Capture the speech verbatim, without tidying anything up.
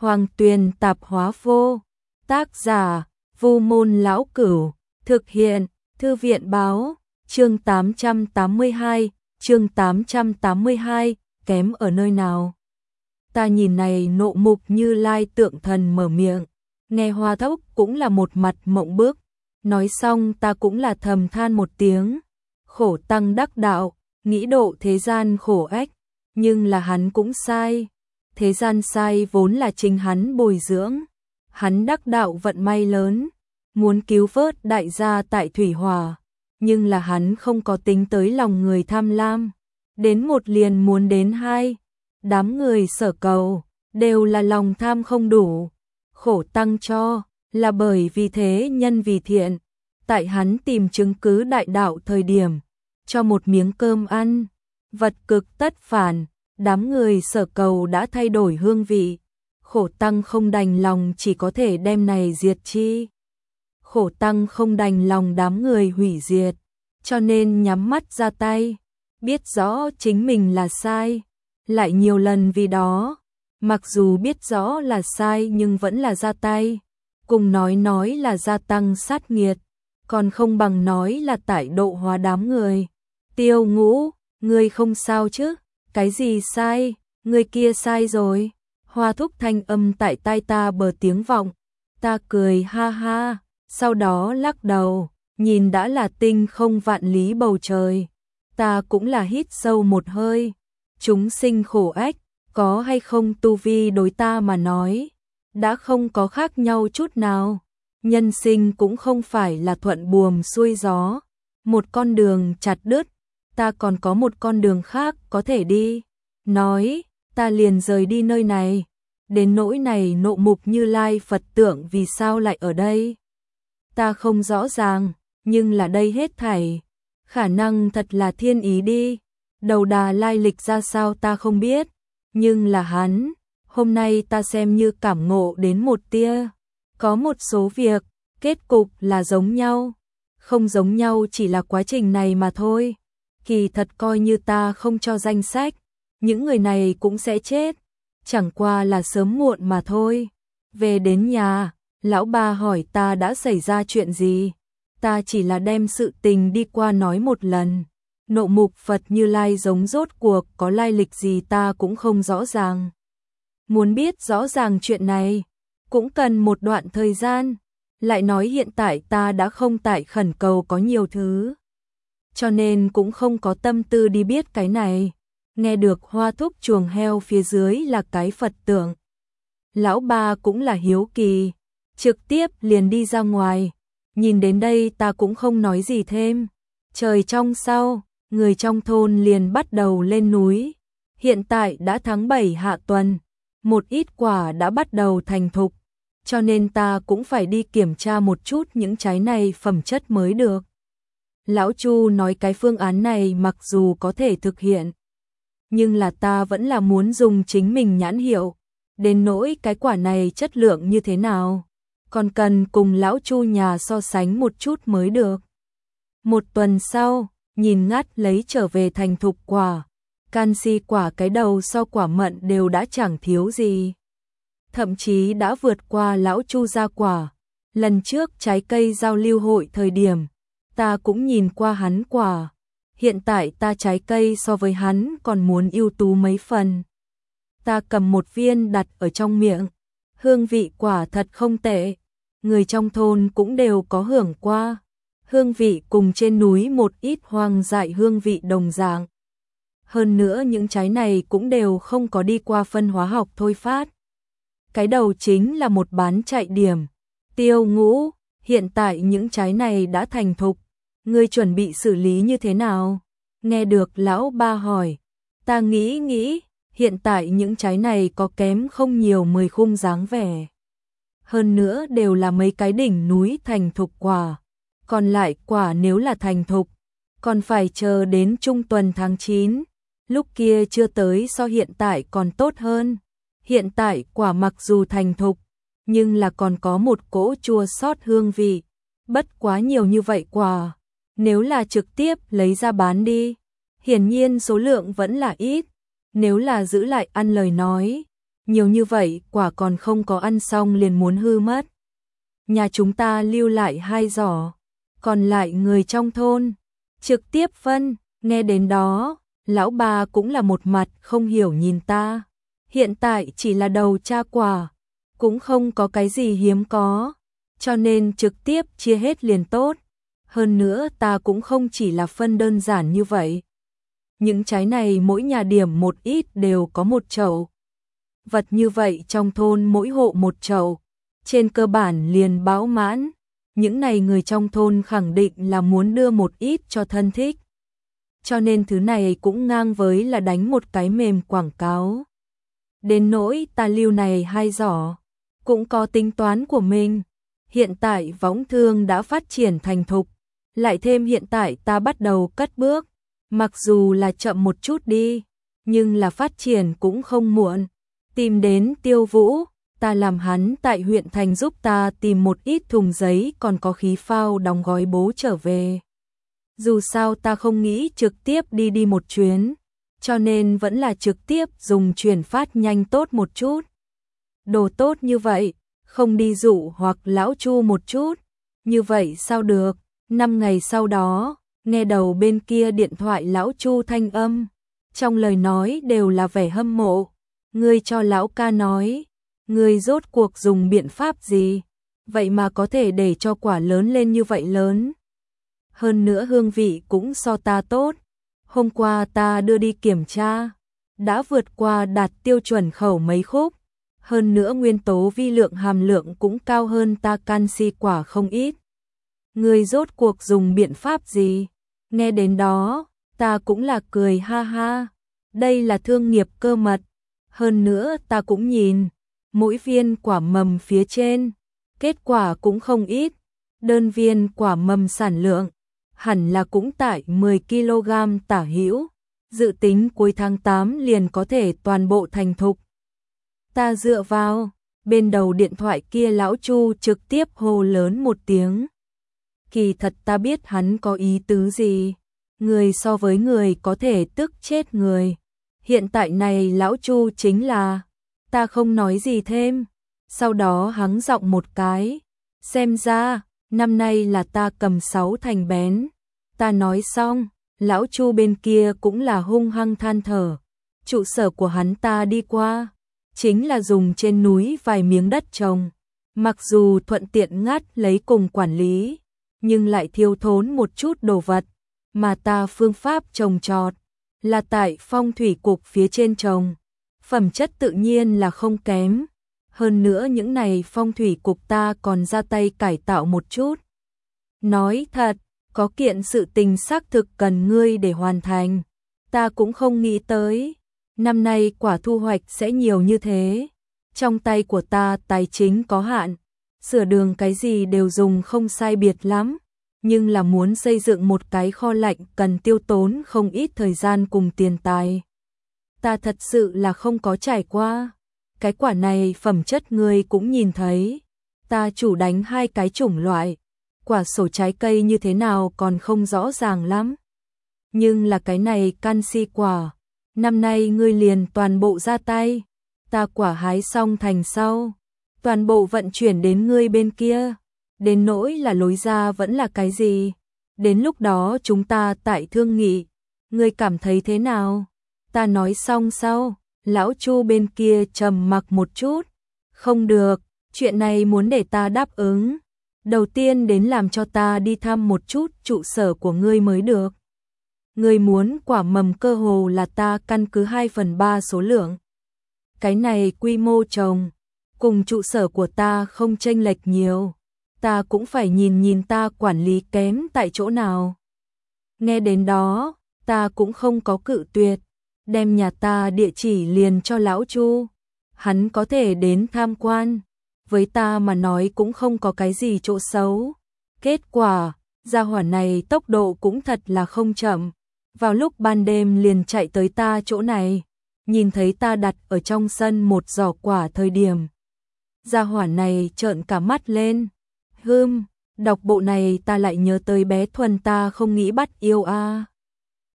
Hoàng Tuyền Tạp Hóa Vô. Tác giả: Vu Môn Lão Cửu. Thực hiện: Thư viện Báo. Chương tám trăm tám mươi hai, chương tám trăm tám mươi hai, kém ở nơi nào? Ta nhìn này Nộ Mục Như Lai tượng thần mở miệng, nghe Hoa Thúc cũng là một mặt mộng bức. Nói xong ta cũng là thầm than một tiếng, khổ tăng đắc đạo, nghĩ độ thế gian khổ ách, nhưng là hắn cũng sai. Thế gian sai vốn là chính hắn bồi dưỡng, hắn đắc đạo vận may lớn, muốn cứu vớt đại gia tại thủy hỏa, nhưng là hắn không có tính tới lòng người tham lam, đến một liền muốn đến hai, đám người sở cầu, đều là lòng tham không đủ, khổ tăng cho, là bởi vì thế nhân vì thiện, tại hắn tìm chứng cứ đại đạo thời điểm, cho một miếng cơm ăn, vật cực tất phản, đám người sở cầu đã thay đổi hương vị, khổ tăng không đành lòng chỉ có thể đem này diệt chi. Khổ tăng không đành lòng đám người hủy diệt, cho nên nhắm mắt ra tay, biết rõ chính mình là sai, lại nhiều lần vì đó, mặc dù biết rõ là sai nhưng vẫn là ra tay, cùng nói nói là gia tăng sát nghiệt, còn không bằng nói là tại độ hóa đám người. Tiêu Ngũ, ngươi không sao chứ? Cái gì sai? Ngươi kia sai rồi. Hoa Thúc thanh âm tại tai ta bờ tiếng vọng, ta cười ha ha, sau đó lắc đầu, nhìn đã là tinh không vạn lý bầu trời, ta cũng là hít sâu một hơi. Chúng sinh khổ ách, có hay không tu vi đối ta mà nói, đã không có khác nhau chút nào. Nhân sinh cũng không phải là thuận buồm xuôi gió, một con đường chặt đứt, ta còn có một con đường khác có thể đi. Nói, ta liền rời đi nơi này. Đến nỗi này Nộ Mục Như Lai Phật tượng vì sao lại ở đây? Ta không rõ ràng, nhưng là đây hết thảy, khả năng thật là thiên ý đi. Đầu đà lai lịch ra sao ta không biết, nhưng là hắn, hôm nay ta xem như cảm ngộ đến một tia. Có một số việc, kết cục là giống nhau, không giống nhau chỉ là quá trình này mà thôi. Kỳ thật coi như ta không cho danh sách, những người này cũng sẽ chết, chẳng qua là sớm muộn mà thôi. Về đến nhà, lão ba hỏi ta đã xảy ra chuyện gì, ta chỉ là đem sự tình đi qua nói một lần. Nộ Mục Phật Như Lai giống rốt cuộc có lai lịch gì ta cũng không rõ ràng. Muốn biết rõ ràng chuyện này, cũng cần một đoạn thời gian, lại nói hiện tại ta đã không tại khẩn cầu có nhiều thứ, cho nên cũng không có tâm tư đi biết cái này. Nghe được Hoa Thúc chuồng heo phía dưới là cái Phật tượng, lão ba cũng là hiếu kỳ, trực tiếp liền đi ra ngoài. Nhìn đến đây ta cũng không nói gì thêm. Trời trong sau, người trong thôn liền bắt đầu lên núi. Hiện tại đã tháng bảy hạ tuần, một ít quả đã bắt đầu thành thục, cho nên ta cũng phải đi kiểm tra một chút những trái này phẩm chất mới được. Lão Chu nói cái phương án này mặc dù có thể thực hiện, nhưng là ta vẫn là muốn dùng chính mình nhãn hiệu. Đến nỗi cái quả này chất lượng như thế nào, còn cần cùng lão Chu nhà so sánh một chút mới được. Một tuần sau, nhìn ngắt lấy trở về thành thục quả, canxi quả cái đầu so quả mận đều đã chẳng thiếu gì, thậm chí đã vượt qua lão Chu ra quả. Lần trước trái cây giao lưu hội thời điểm, ta cũng nhìn qua hắn quả, hiện tại ta trái cây so với hắn còn muốn ưu tú mấy phần. Ta cầm một viên đặt ở trong miệng, hương vị quả thật không tệ, người trong thôn cũng đều có hưởng qua, hương vị cùng trên núi một ít hoang dại hương vị đồng dạng. Hơn nữa những trái này cũng đều không có đi qua phân hóa học thôi phát. Cái đầu chính là một bán chạy điểm. Tiêu Ngũ, hiện tại những trái này đã thành thục, ngươi chuẩn bị xử lý như thế nào? Nghe được lão ba hỏi, ta nghĩ nghĩ, hiện tại những trái này có kém không nhiều mười khung dáng vẻ. Hơn nữa đều là mấy cái đỉnh núi thành thục quả, còn lại quả nếu là thành thục, còn phải chờ đến trung tuần tháng chín, lúc kia chưa tới so hiện tại còn tốt hơn. Hiện tại quả mặc dù thành thục, nhưng là còn có một cỗ chua xót hương vị, bất quá nhiều như vậy quả, nếu là trực tiếp lấy ra bán đi, hiển nhiên số lượng vẫn là ít, nếu là giữ lại ăn lời nói, Nhiều như vậy, quả còn không có ăn xong liền muốn hư mất. Nhà chúng ta lưu lại hai giỏ, còn lại người trong thôn trực tiếp phân. Nghe đến đó, lão bà cũng là một mặt không hiểu nhìn ta. Hiện tại chỉ là đầu tra quả, cũng không có cái gì hiếm có, cho nên trực tiếp chia hết liền tốt. Hơn nữa ta cũng không chỉ là phân đơn giản như vậy. Những trái này mỗi nhà điểm một ít đều có một chậu. Vật như vậy trong thôn mỗi hộ một chậu, trên cơ bản liền bão mãn. Những này người trong thôn khẳng định là muốn đưa một ít cho thân thích. Cho nên thứ này cũng ngang với là đánh một cái mềm quảng cáo. Đến nỗi ta lưu này hai giỏ, cũng có tính toán của mình. Hiện tại võng thương đã phát triển thành thục, lại thêm hiện tại ta bắt đầu cất bước, mặc dù là chậm một chút đi, nhưng là phát triển cũng không muộn. Tìm đến Tiêu Vũ, ta làm hắn tại huyện thành giúp ta tìm một ít thùng giấy còn có khí phao đóng gói bố trở về. Dù sao ta không nghĩ trực tiếp đi đi một chuyến, cho nên vẫn là trực tiếp dùng chuyển phát nhanh tốt một chút. Đồ tốt như vậy, không đi dụ hoặc lão Chu một chút, như vậy sao được? Năm ngày sau đó, nghe đầu bên kia điện thoại lão Chu thanh âm, trong lời nói đều là vẻ hâm mộ. Ngươi cho lão ca nói, ngươi rốt cuộc dùng biện pháp gì, vậy mà có thể để cho quả lớn lên như vậy lớn. Hơn nữa hương vị cũng so ta tốt. Hôm qua ta đưa đi kiểm tra, đã vượt qua đạt tiêu chuẩn khẩu mấy khúc. Hơn nữa nguyên tố vi lượng hàm lượng cũng cao hơn ta canxi quả không ít. Ngươi rốt cuộc dùng biện pháp gì? Nghe đến đó, ta cũng là cười ha ha. Đây là thương nghiệp cơ mật. Hơn nữa ta cũng nhìn, mỗi viên quả mầm phía trên, kết quả cũng không ít. Đơn viên quả mầm sản lượng hẳn là cũng tại mười ki lô gam tả hữu, dự tính cuối tháng tám liền có thể toàn bộ thành thục. Ta dựa vào, bên đầu điện thoại kia lão Chu trực tiếp hô lớn một tiếng. Kỳ thật ta biết hắn có ý tứ gì, người so với người có thể tức chết người. Hiện tại này lão Chu chính là, ta không nói gì thêm, sau đó hắng giọng một cái, xem ra, năm nay là ta cầm sáu thành bén. Ta nói xong, lão Chu bên kia cũng là hung hăng than thở. Trụ sở của hắn ta đi qua, chính là dùng trên núi vài miếng đất trồng. Mặc dù thuận tiện ngắt lấy cùng quản lý, nhưng lại thiếu thốn một chút đồ vật, mà ta phương pháp trồng trọt là tại phong thủy cục phía trên trồng. Phẩm chất tự nhiên là không kém. Hơn nữa những này phong thủy cục ta còn ra tay cải tạo một chút. Nói thật, có kiện sự tình xác thực cần ngươi để hoàn thành. Ta cũng không nghĩ tới, năm nay quả thu hoạch sẽ nhiều như thế. Trong tay của ta tài chính có hạn, sửa đường cái gì đều dùng không sai biệt lắm. Nhưng là muốn xây dựng một cái kho lạnh cần tiêu tốn không ít thời gian cùng tiền tài. Ta thật sự là không có trải qua. Cái quả này phẩm chất ngươi cũng nhìn thấy. Ta chủ đánh hai cái chủng loại. Quả sổ trái cây như thế nào còn không rõ ràng lắm. Nhưng là cái này canxi quả. Năm nay ngươi liền toàn bộ ra tay. Ta quả hái xong thành sau, toàn bộ vận chuyển đến ngươi bên kia. Đến nỗi là lối ra vẫn là cái gì? Đến lúc đó chúng ta tại thương nghị. Ngươi cảm thấy thế nào? Ta nói xong sau, lão Chu bên kia trầm mặc một chút. Không được, chuyện này muốn để ta đáp ứng. Đầu tiên đến làm cho ta đi thăm một chút trụ sở của ngươi mới được. Ngươi muốn quả mầm cơ hồ là ta căn cứ hai phần ba số lượng. Cái này quy mô trồng, cùng trụ sở của ta không chênh lệch nhiều. Ta cũng phải nhìn nhìn ta quản lý kém tại chỗ nào. Nghe đến đó, ta cũng không có cự tuyệt, đem nhà ta địa chỉ liền cho lão Chu. Hắn có thể đến tham quan, với ta mà nói cũng không có cái gì chỗ xấu. Kết quả, gia hỏa này tốc độ cũng thật là không chậm. Vào lúc ban đêm liền chạy tới ta chỗ này, nhìn thấy ta đặt ở trong sân một giỏ quả thời điểm. Gia hỏa này trợn cả mắt lên. Hừm, đọc bộ này ta lại nhớ tới bé Thuần ta không nghĩ bắt yêu a. À.